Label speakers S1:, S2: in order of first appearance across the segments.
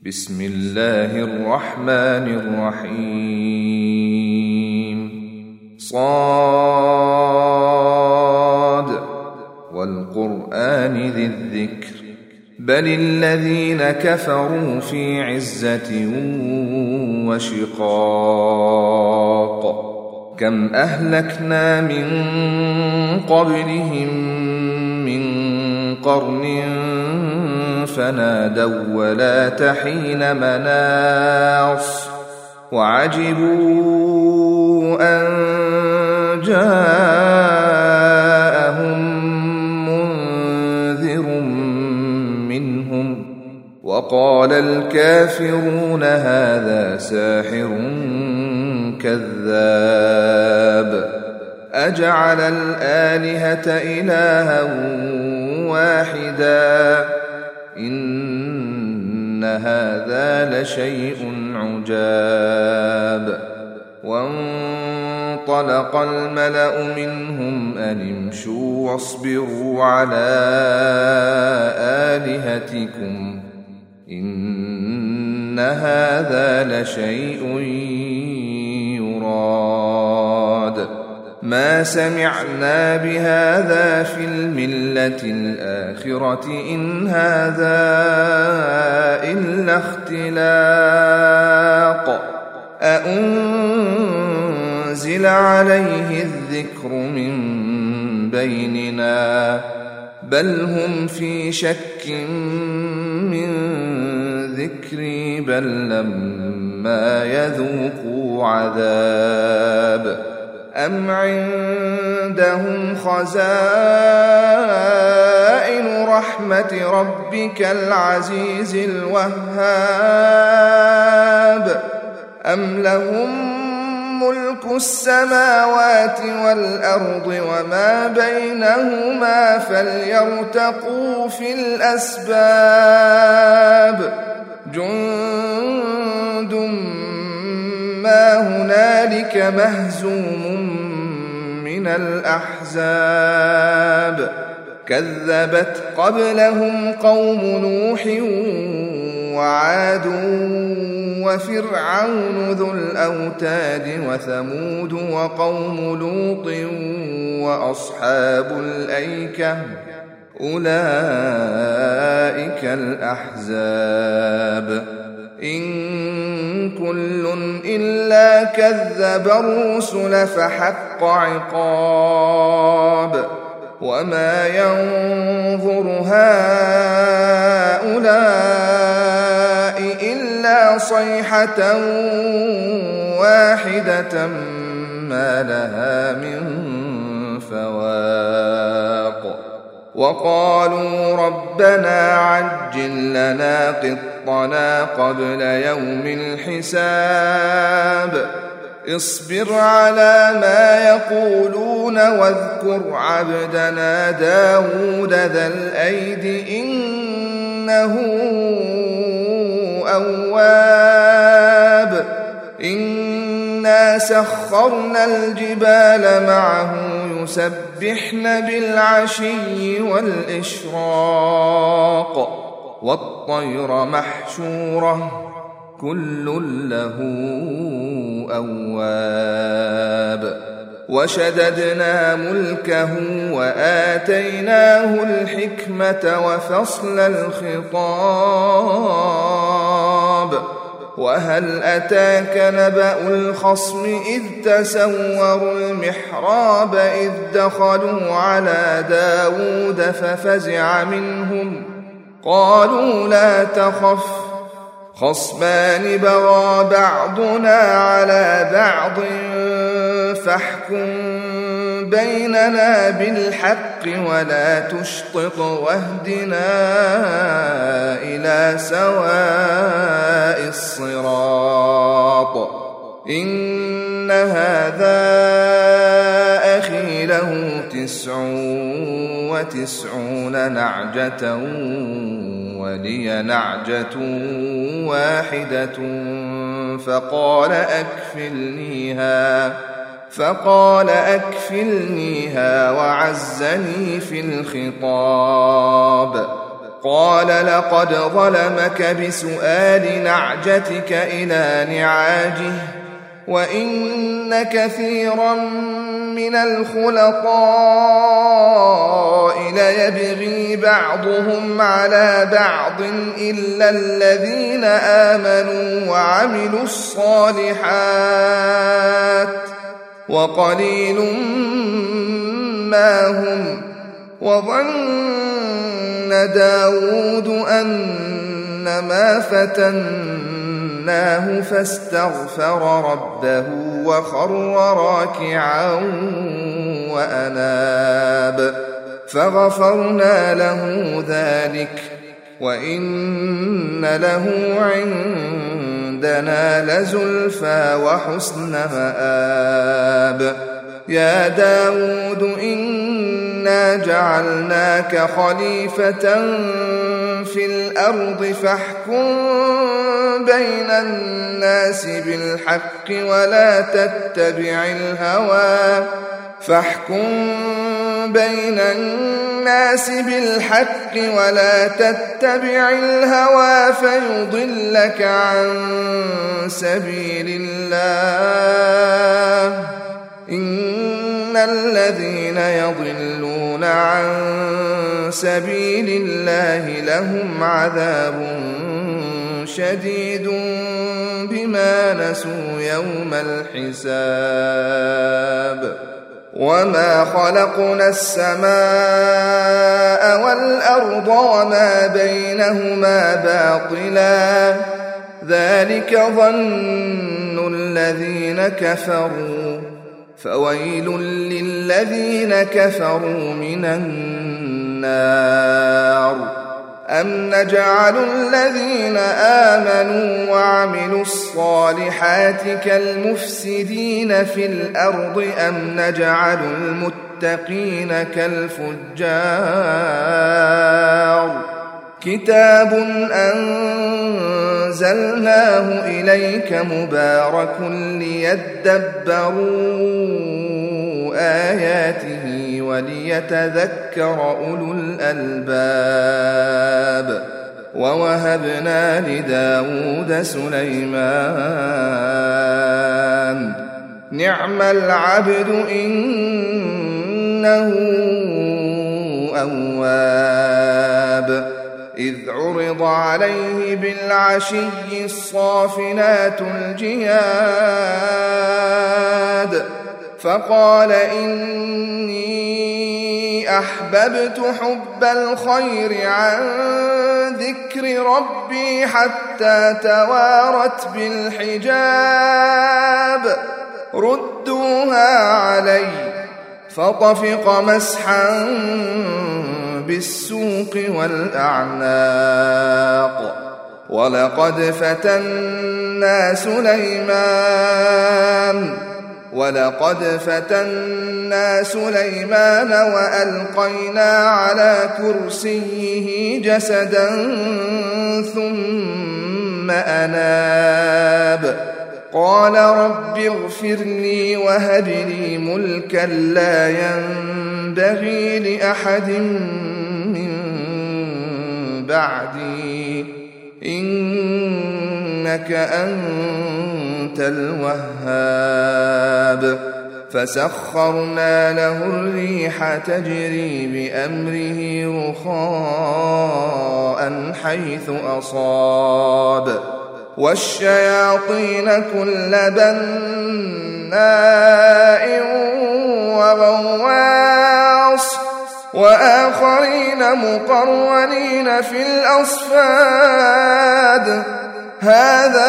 S1: بسم الله الرحمن الرحيم صاد والقرآن ذي الذكر بل الذين كفروا في عزة وشقاق كم أهلكنا من قبلهم من قرن فنادوا ولا حين مناص وعجبوا أن جاءهم منذر منهم وقال الكافرون هذا ساحر كذاب أجعل الآلهة إلها واحدا إن هذا لشيء عجاب وانطلق الملأ منهم أن امشوا واصبروا على آلهتكم إن هذا لشيء يراد ما سمعنا بهذا في الملة الآخرة إن هذا إلا اختلاق أأنزل عليه الذكر من بيننا بل هم في شك من ذكري بل لما يذوقوا عذاب أم عندهم خزائن رحمة ربك العزيز الوهاب أم لهم ملك السماوات والأرض وما بينهما فليرتقوا في الأسباب جند ما هنالك مهزوم من الأحزاب كذبت قبلهم قوم نوح وعاد وفرعون ذو الأوتاد وثمود وقوم لوط وأصحاب الأيكة أولئك الأحزاب إن كل إلا كذب الرسل فحق عقاب وما ينظر هؤلاء إلا صيحة واحدة ما لها من فواق وقالوا ربنا عجل لنا قطنا قبل يوم الحساب اصبر على ما يقولون واذكر عبدنا داود ذا الأيد إنه أواب إنا سخرنا الجبال معه يسبحن بالعشي والإشراق والطير محشورة كل له أواب وشددنا ملكه وآتيناه الحكمة وفصل الخطاب وهل أتاك نبأ الخصم إذ تسوروا المحراب إذ دخلوا على داود ففزع منهم قالوا لا تخف خصمان بغى بعضنا على بعض فاحكم بيننا بالحق ولا تشطط واهدنا إلى سواء الصراط إن هذا أخي له 99 نعجة ولي نعجة واحدة فقال أكفلنيها وعزني في الخطاب قال لقد ظلمك بسؤال نعجتك إلى نعاجه وإن كثيرا من الخلطاء ليبغي بعضهم على بعض إلا الذين آمنوا وعملوا الصالحات وقليل ما هم. وظن داود أنما فتناه فاستغفر ربه وخر راكعا وأناب فغفرنا له ذلك وإن له عندنا لزلفى وحسن مآب. يا داود إنا جعلناك خليفة في الأرض فاحكم بين الناس بالحق ولا تتبع الهوى فيضلك عن سبيل الله. إن الذين يضلون عن سبيل الله لهم عذاب شديد بما نسوا يوم الحساب. وما خلقنا السماء والأرض وما بينهما باطلا ذلك ظن الذين كفروا فويل للذين كفروا من النار. أم نجعل الذين آمنوا وعملوا الصالحات كالمفسدين في الأرض أم نجعل المتقين كالفجار. كتاب أنزلناه إليك مبارك ليدبروا آياته وليتذكر أولو الألباب. ووهبنا لداود سليمان نعم العبد إنه أواب. إذ عرض عليه بالعشي الصافنات الجياد فقال إني أحببت حب الخير عن ذكر ربي حتى توارت بالحجاب ردوها علي فطفق مسحا بالسوق والأعناق. ولقد فتنا سليمان وألقينا على كرسيه جسدا ثم أناب قال رب اغفر لي وهب لي ملكا لا ينبغي لأحد من بعدي إنك أنت الوهاب. فسخرنا له الريح تجري بأمره رخاء حيث أصاب والشياطين كل بناء وغواص وآخرين مقرنين في الأصفاد هذا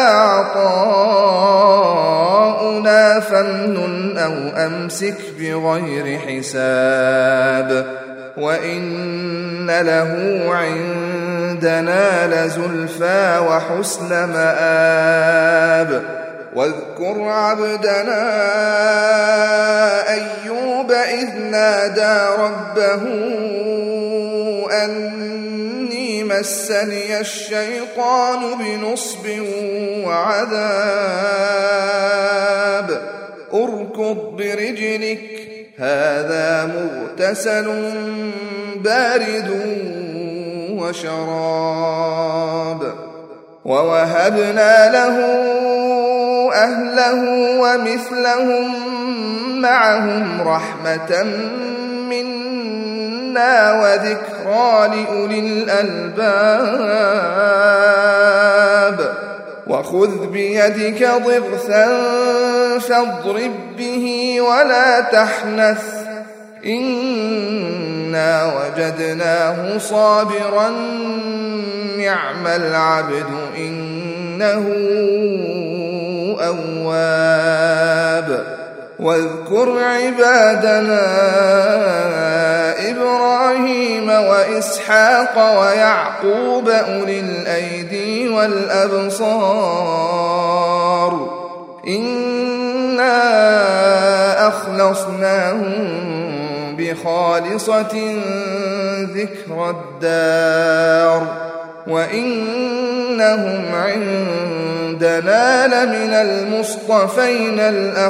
S1: عطاؤنا فامنن أو أمسك بغير حساب وإن له عندنا لزلفى وحسن مآب. واذكر عبدنا أيوب إذ نادى ربه أني مسني الشيطان بنصب وعذاب اركض برجلك هذا مغتسل بارد وشراب ووهبنا له أهله ومثلهم معهم رحمة منا وذكرى لأولي الألباب وخذ بيدك ضغثا فاضرب به ولا تحنث إنا وجدناه صابرا نعم العبد إنه أواب واذكر عبادنا إبراهيم وإسحاق ويعقوب أولي الأيدي والأبصار إنا أخلصناهم بخالصة ذكر الدار وإنهم عندنا لمن المصطفين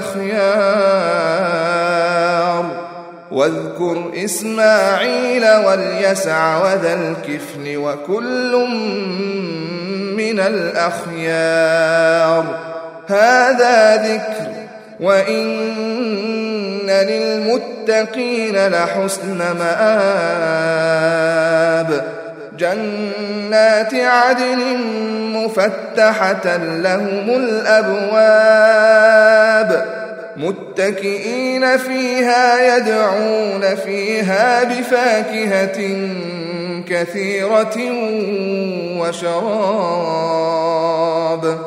S1: الأخيار واذكر إسماعيل واليسع وذا الكفل وكل من الأخيار هذا ذكر وإن للمتقين لحسن مآب جنات عدن مفتحة لهم الأبواب متكئين فيها يدعون فيها بفاكهة كثيرة وشراب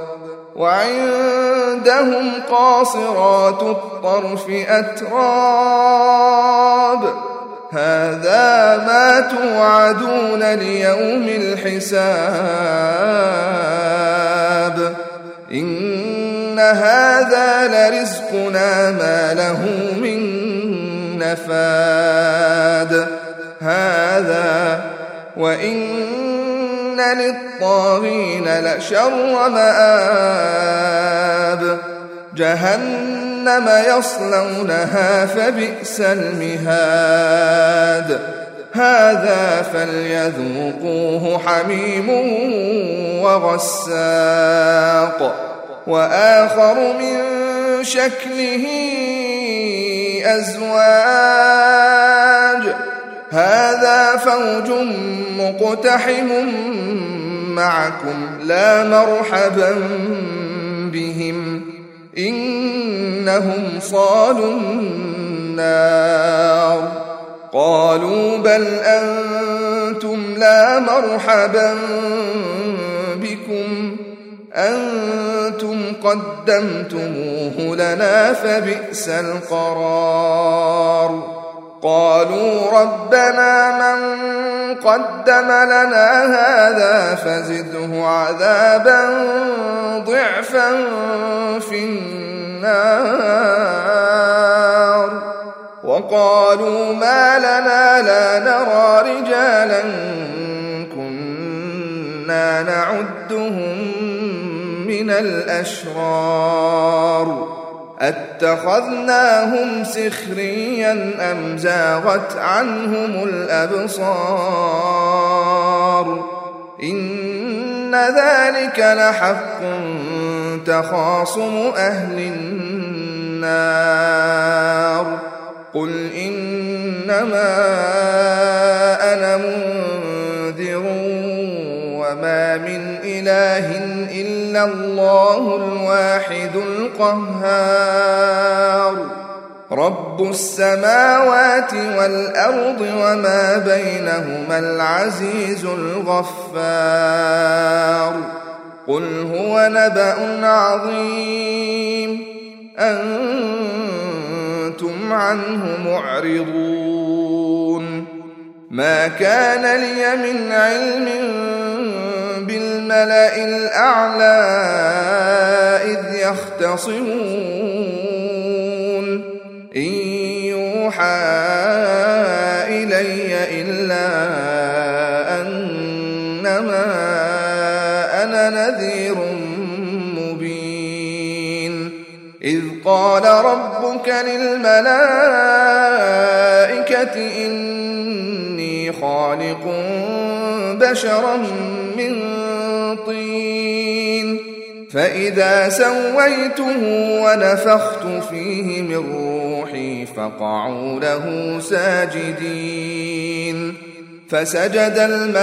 S1: وعندهم قاصرات الطرف أتراب هذا ما توعدون ليوم الحساب إن هذا لرزقنا ما له من نفاد هذا وإن للطاغين لشر مآب جهنم يصلونها فبئس المهاد هذا فليذوقوه حميم وغساق وآخر من شكله أزواج هذا فوج مقتحم معكم لا مرحبا بهم إنهم صالوا النار قالوا بل أنتم لا مرحبا بكم أنتم قدمتموه لنا فبئس القرار قالوا ربنا من قدم لنا هذا فزده عذابا ضعفا في النار وقالوا ما لنا لا نرى رجالا كنا نعدهم من الأشرار أتخذناهم سخريا أم زاغت عنهم الأبصار إن ذلك لحق تخاصم أهل النار قل إنما أنا منذر وما من إله إلا الله الواحد القهار رب السماوات والأرض وما بينهما العزيز الغفار قل هو نبأ عظيم أنتم عنه معرضون ما كان لي من علم بالملأ الأعلى إذ يختصمون إن يوحى إلي إلا أنما أنا نذير مبين إذ قال ربك للملائكة إني خالق بشرا من طين فإذا سويته ونفخت فيه من روحي فقعوا له ساجدين فسجد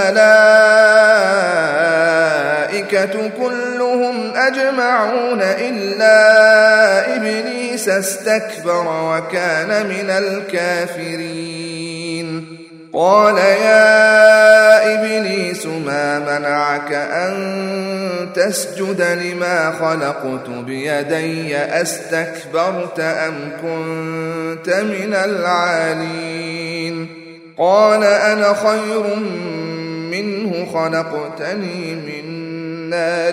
S1: الملائكة كلهم أجمعون إلا إبليس استكبر وكان من الكافرين قال يا إبليس ما منعك أن تسجد لما خلقت بيدي أستكبرت أم كنت من العالين قال أنا خير منه خلقتني من نار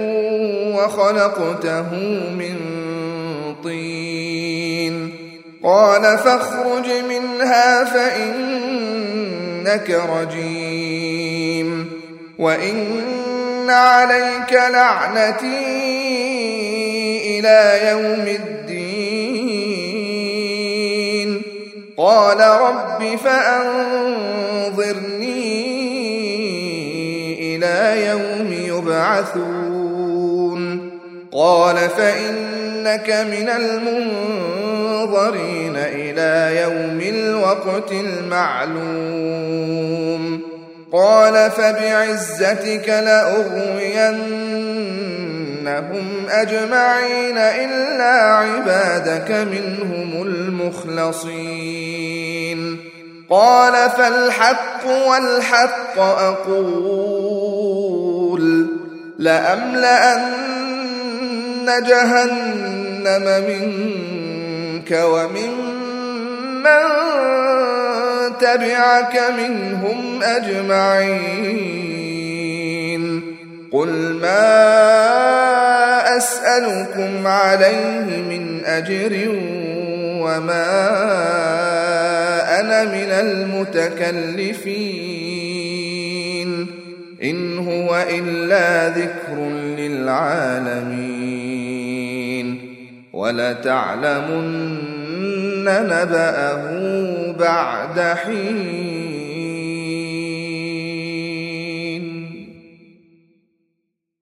S1: وخلقته من طين قال فاخرج منها فإنك رجيم وإن عليك لعنتي إلى يوم الدين قال رب فأنظرني إلى يوم يبعثون قال فإنك من المنظرين إلى يوم الوقت المعلوم قال فبعزتك لأغوينهم أجمعين إلا عبادك منهم المخلصين قال فالحق والحق أقول لأملأن جهنم منك وممن تبعك منهم أجمعين قل ما أسألكم عليه من أجر وما أنا من المتكلفين إن هو إلا ذكر للعالمين ولتعلمن نبأه بعد حين